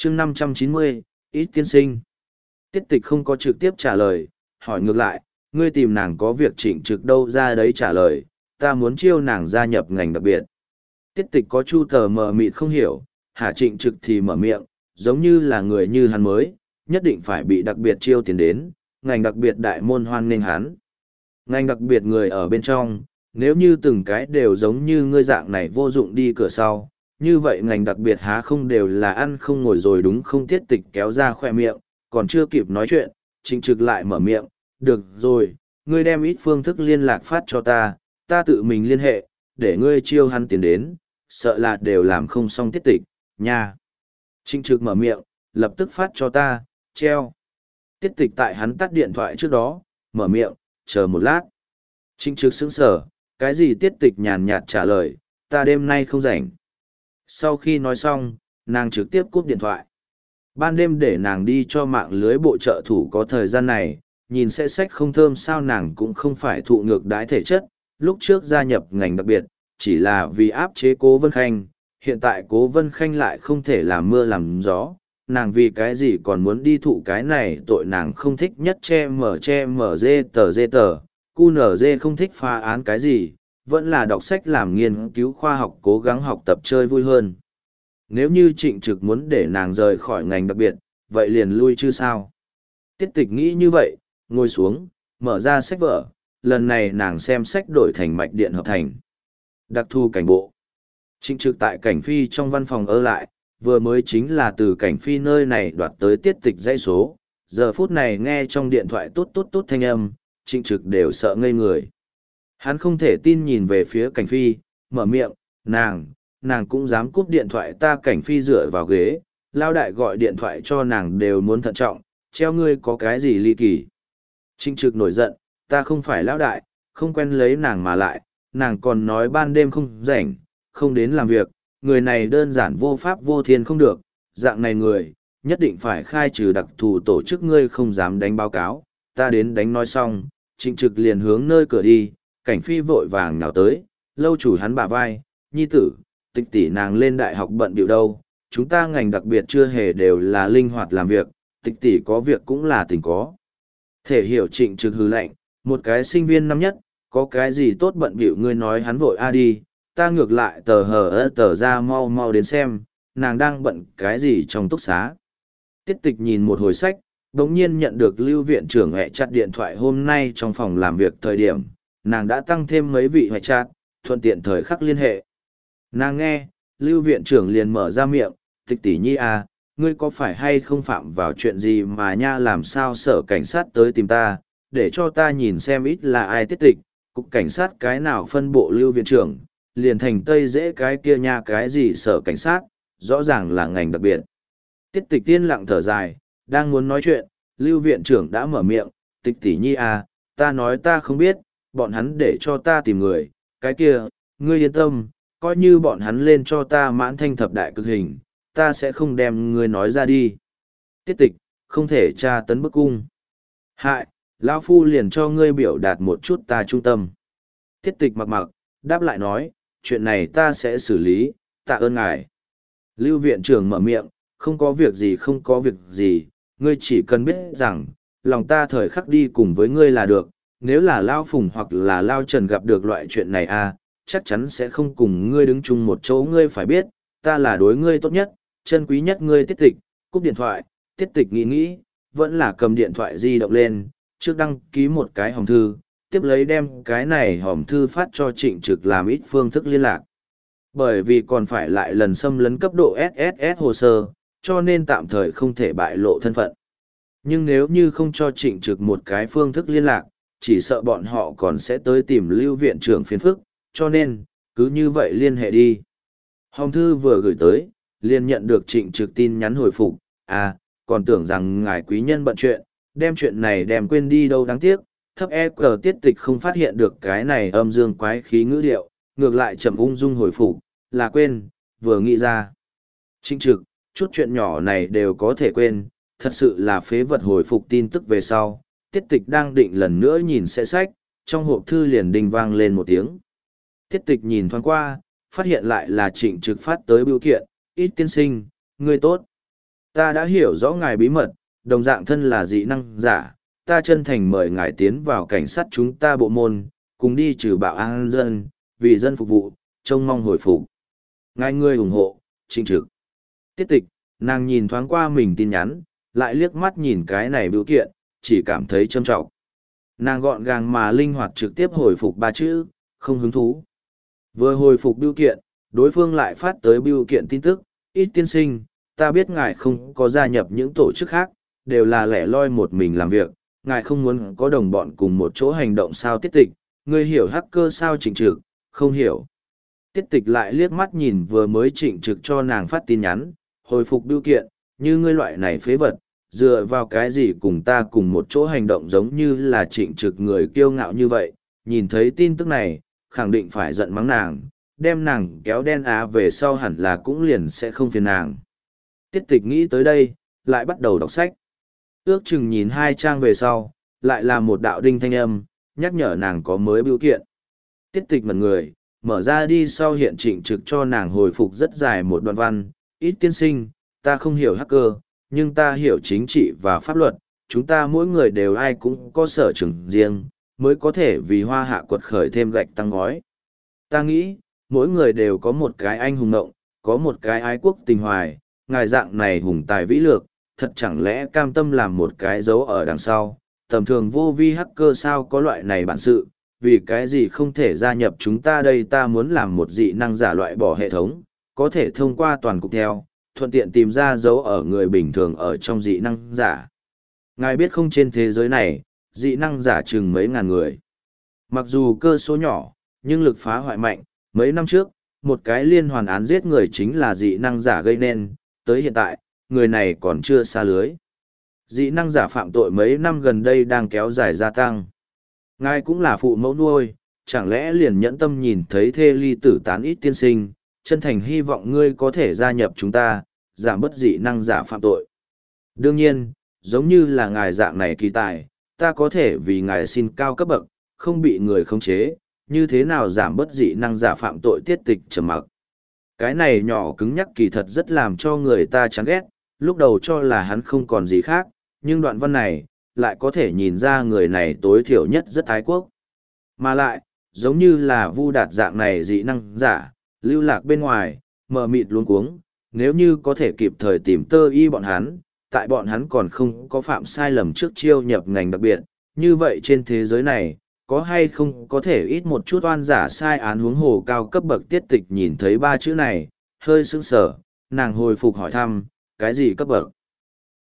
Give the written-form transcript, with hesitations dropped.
chương 590, ít tiên sinh. Tiết tịch không có trực tiếp trả lời, hỏi ngược lại, ngươi tìm nàng có việc Trịnh Trực đâu ra đấy trả lời, ta muốn chiêu nàng gia nhập ngành đặc biệt. Tiết tịch có chu tờ mờ mịt không hiểu, Hà Trịnh Trực thì mở miệng, giống như là người như hắn mới, nhất định phải bị đặc biệt chiêu tiền đến, ngành đặc biệt đại môn hoan nghênh hắn. Ngành đặc biệt người ở bên trong, nếu như từng cái đều giống như ngươi dạng này vô dụng đi cửa sau, như vậy ngành đặc biệt há không đều là ăn không ngồi rồi đúng không? Tiết tịch kéo ra khoe miệng, còn chưa kịp nói chuyện, Trịnh Trực lại mở miệng, được rồi, ngươi đem ít phương thức liên lạc phát cho ta, ta tự mình liên hệ, để ngươi chiêu hắn tiền đến, sợ là đều làm không xong Tiết tịch, nha. Trịnh Trực mở miệng, lập tức phát cho ta, treo. Tiết tịch tại hắn tắt điện thoại trước đó, mở miệng, chờ một lát. Trịnh Trực sững sờ, cái gì? Tiết tịch nhàn nhạt trả lời, ta đêm nay không rảnh. Sau khi nói xong, nàng trực tiếp cúp điện thoại. Ban đêm để nàng đi cho mạng lưới bộ trợ thủ có thời gian này, nhìn sẽ sách không thơm sao nàng cũng không phải thụ ngược đái thể chất, lúc trước gia nhập ngành đặc biệt, chỉ là vì áp chế Cố Vân Khanh, hiện tại Cố Vân Khanh lại không thể làm mưa làm gió, nàng vì cái gì còn muốn đi thụ cái này? Tội nàng không thích nhất che mở dê tờ, cu nở dê không thích phá án cái gì, vẫn là đọc sách làm nghiên cứu khoa học cố gắng học tập chơi vui hơn. Nếu như Trịnh Trực muốn để nàng rời khỏi ngành đặc biệt, vậy liền lui chứ sao? Tiết tịch nghĩ như vậy, ngồi xuống, mở ra sách vở, lần này nàng xem sách đổi thành mạch điện hợp thành. Đặc thu cảnh bộ. Trịnh Trực tại cảnh phi trong văn phòng ở lại, vừa mới chính là từ cảnh phi nơi này đoạt tới tiết tịch dãy số, giờ phút này nghe trong điện thoại tốt tốt tốt thanh âm, Trịnh Trực đều sợ ngây người. Hắn không thể tin nhìn về phía cảnh phi, mở miệng, nàng cũng dám cúp điện thoại ta? Cảnh phi dựa vào ghế, lao đại gọi điện thoại cho nàng đều muốn thận trọng, treo ngươi có cái gì ly kỳ. Trịnh Trực nổi giận, ta không phải lão đại, không quen lấy nàng mà lại, nàng còn nói ban đêm không rảnh, không đến làm việc, người này đơn giản vô pháp vô thiên không được, dạng này người, nhất định phải khai trừ đặc thù tổ chức. Ngươi không dám đánh báo cáo, ta đến đánh. Nói xong, Trịnh Trực liền hướng nơi cửa đi, cảnh phi vội vàng nhào tới, lâu chủ hắn bả vai, nhi tử, tịch tỷ nàng lên đại học bận bịu đâu, chúng ta ngành đặc biệt chưa hề đều là linh hoạt làm việc, tịch tỷ có việc cũng là tình có. Thể hiểu. Trịnh Trực hừ lạnh, một cái sinh viên năm nhất, có cái gì tốt bận bịu? Ngươi nói hắn vội a đi, ta ngược lại tờ ra mau mau đến xem, nàng đang bận cái gì trong túc xá. Tiết tịch nhìn một hồi sách, đống nhiên nhận được Lưu viện trưởng hẹ chặt điện thoại hôm nay trong phòng làm việc thời điểm, nàng đã tăng thêm mấy vị hẹ chặt, thuận tiện thời khắc liên hệ. Nàng nghe, Lưu viện trưởng liền mở ra miệng, tịch tỷ nhi à, ngươi có phải hay không phạm vào chuyện gì mà nha? Làm sao sở cảnh sát tới tìm ta, để cho ta nhìn xem ít là ai? Tiết tịch, cục cảnh sát cái nào phân bộ? Lưu viện trưởng, liền thành Tây dễ cái kia nha. Cái gì sở cảnh sát, rõ ràng là ngành đặc biệt. Tiết tịch tiên lặng thở dài, đang muốn nói chuyện, Lưu viện trưởng đã mở miệng, tịch tỷ nhi à, ta nói ta không biết, bọn hắn để cho ta tìm người, cái kia, ngươi yên tâm, coi như bọn hắn lên cho ta mãn thanh thập đại cực hình, ta sẽ không đem ngươi nói ra đi. Tiết tịch, không thể tra tấn bức cung. Hại, lão phu liền cho ngươi biểu đạt một chút ta trung tâm. Tiết tịch mặc, đáp lại nói, chuyện này ta sẽ xử lý, tạ ơn ngài. Lưu viện trưởng mở miệng, không có việc gì, không có việc gì, ngươi chỉ cần biết rằng, lòng ta thời khắc đi cùng với ngươi là được, nếu là Lao Phùng hoặc là Lao Trần gặp được loại chuyện này à, chắc chắn sẽ không cùng ngươi đứng chung một chỗ. Ngươi phải biết, ta là đối ngươi tốt nhất, chân quý nhất. Ngươi tiết tịch, cúp điện thoại. Tiết tịch nghĩ, vẫn là cầm điện thoại di động lên, trước đăng ký một cái hòm thư, tiếp lấy đem cái này hòm thư phát cho Trịnh Trực làm ít phương thức liên lạc. Bởi vì còn phải lại lần xâm lấn cấp độ SSS hồ sơ, cho nên tạm thời không thể bại lộ thân phận. Nhưng nếu như không cho Trịnh Trực một cái phương thức liên lạc, chỉ sợ bọn họ còn sẽ tới tìm Lưu viện trưởng phiền phức, cho nên, cứ như vậy liên hệ đi. Hòm thư vừa gửi tới, liền nhận được Trịnh Trực tin nhắn hồi phục, à, còn tưởng rằng ngài quý nhân bận đem chuyện này đem quên đi đâu, đáng tiếc, thấp EQ. Tiết tịch không phát hiện được cái này âm dương quái khí ngữ điệu, ngược lại chậm ung dung hồi phục, là quên, vừa nghĩ ra. Trịnh Trực, chút chuyện nhỏ này đều có thể quên, thật sự là phế vật. Hồi phục tin tức về sau, tiết tịch đang định lần nữa nhìn xe sách, trong hộp thư liền đinh vang lên một tiếng. Tiết tịch nhìn thoáng qua, phát hiện lại là Trịnh Trực phát tới bưu kiện, ít tiên sinh, ngươi tốt. Ta đã hiểu rõ ngài bí mật, đồng dạng thân là dị năng giả, ta chân thành mời ngài tiến vào cảnh sát chúng ta bộ môn, cùng đi trừ bạo an dân, vì dân phục vụ, trông mong hồi phục. Ngài người ủng hộ, Trịnh Trực. Tiết tịch, nàng nhìn thoáng qua mình tin nhắn, lại liếc mắt nhìn cái này biểu kiện, chỉ cảm thấy trâm trọng. Nàng gọn gàng mà linh hoạt trực tiếp hồi phục 3 chữ, không hứng thú. Vừa hồi phục biểu kiện, đối phương lại phát tới biểu kiện tin tức, ít tiên sinh, ta biết ngài không có gia nhập những tổ chức khác, đều là lẻ loi một mình làm việc, ngài không muốn có đồng bọn cùng một chỗ hành động sao. Tiết tịch, ngươi hiểu hacker sao. Trịnh Trực, không hiểu. Tiết tịch lại liếc mắt nhìn vừa mới Trịnh Trực cho nàng phát tin nhắn, hồi phục biểu kiện, như ngươi loại này phế vật, dựa vào cái gì cùng ta cùng một chỗ hành động giống như là Trịnh Trực người kiêu ngạo như vậy. Nhìn thấy tin tức này, khẳng định phải giận mắng nàng, đem nàng kéo đen á về sau hẳn là cũng liền sẽ không phiền nàng. Tiết tịch nghĩ tới đây, lại bắt đầu đọc sách. Ước chừng nhìn 2 trang về sau, lại là một đạo đinh thanh âm, nhắc nhở nàng có mới biểu kiện. Tiết tịch mật người, mở ra đi sau hiện Trịnh Trực cho nàng hồi phục rất dài một đoạn văn. Ít tiên sinh, ta không hiểu hacker, nhưng ta hiểu chính trị và pháp luật, chúng ta mỗi người đều ai cũng có sở trường riêng, mới có thể vì hoa hạ quật khởi thêm gạch tăng ngói. Ta nghĩ, mỗi người đều có một cái anh hùng ngộng, có một cái ái quốc tình hoài, ngài dạng này hùng tài vĩ lược, thật chẳng lẽ cam tâm làm một cái dấu ở đằng sau, tầm thường vô vi hacker sao có loại này bản sự, vì cái gì không thể gia nhập chúng ta đây. Ta muốn làm một dị năng giả loại bỏ hệ thống, có thể thông qua toàn cục theo, thuận tiện tìm ra dấu ở người bình thường ở trong dị năng giả. Ngài biết không, trên thế giới này, dị năng giả chừng mấy ngàn người. Mặc dù cơ số nhỏ, nhưng lực phá hoại mạnh. Mấy năm trước, một cái liên hoàn án giết người chính là dị năng giả gây nên, tới hiện tại, người này còn chưa xa lưới. Dị năng giả phạm tội mấy năm gần đây đang kéo dài gia tăng. Ngài cũng là phụ mẫu nuôi, chẳng lẽ liền nhẫn tâm nhìn thấy thê ly tử tán. Ít tiên sinh, chân thành hy vọng ngươi có thể gia nhập chúng ta, giảm bớt dị năng giả phạm tội. Đương nhiên, giống như là ngài dạng này kỳ tài, ta có thể vì ngài xin cao cấp bậc, không bị người khống chế, như thế nào giảm bớt dị năng giả phạm tội. Tiết tịch trầm mặc. Cái này nhỏ cứng nhắc kỳ thật rất làm cho người ta chán ghét, lúc đầu cho là hắn không còn gì khác, nhưng đoạn văn này, lại có thể nhìn ra người này tối thiểu nhất rất ái quốc. Mà lại, giống như là Vu Đạt dạng này dị năng giả, lưu lạc bên ngoài, mờ mịt luống cuống, nếu như có thể kịp thời tìm tơ y bọn hắn, tại bọn hắn còn không có phạm sai lầm trước chiêu nhập ngành đặc biệt, như vậy trên thế giới này, có hay không có thể ít một chút oan giả sai án huống hồ cao cấp bậc. Tiết tịch nhìn thấy 3 chữ này, hơi sững sờ, nàng hồi phục hỏi thăm, cái gì cấp bậc?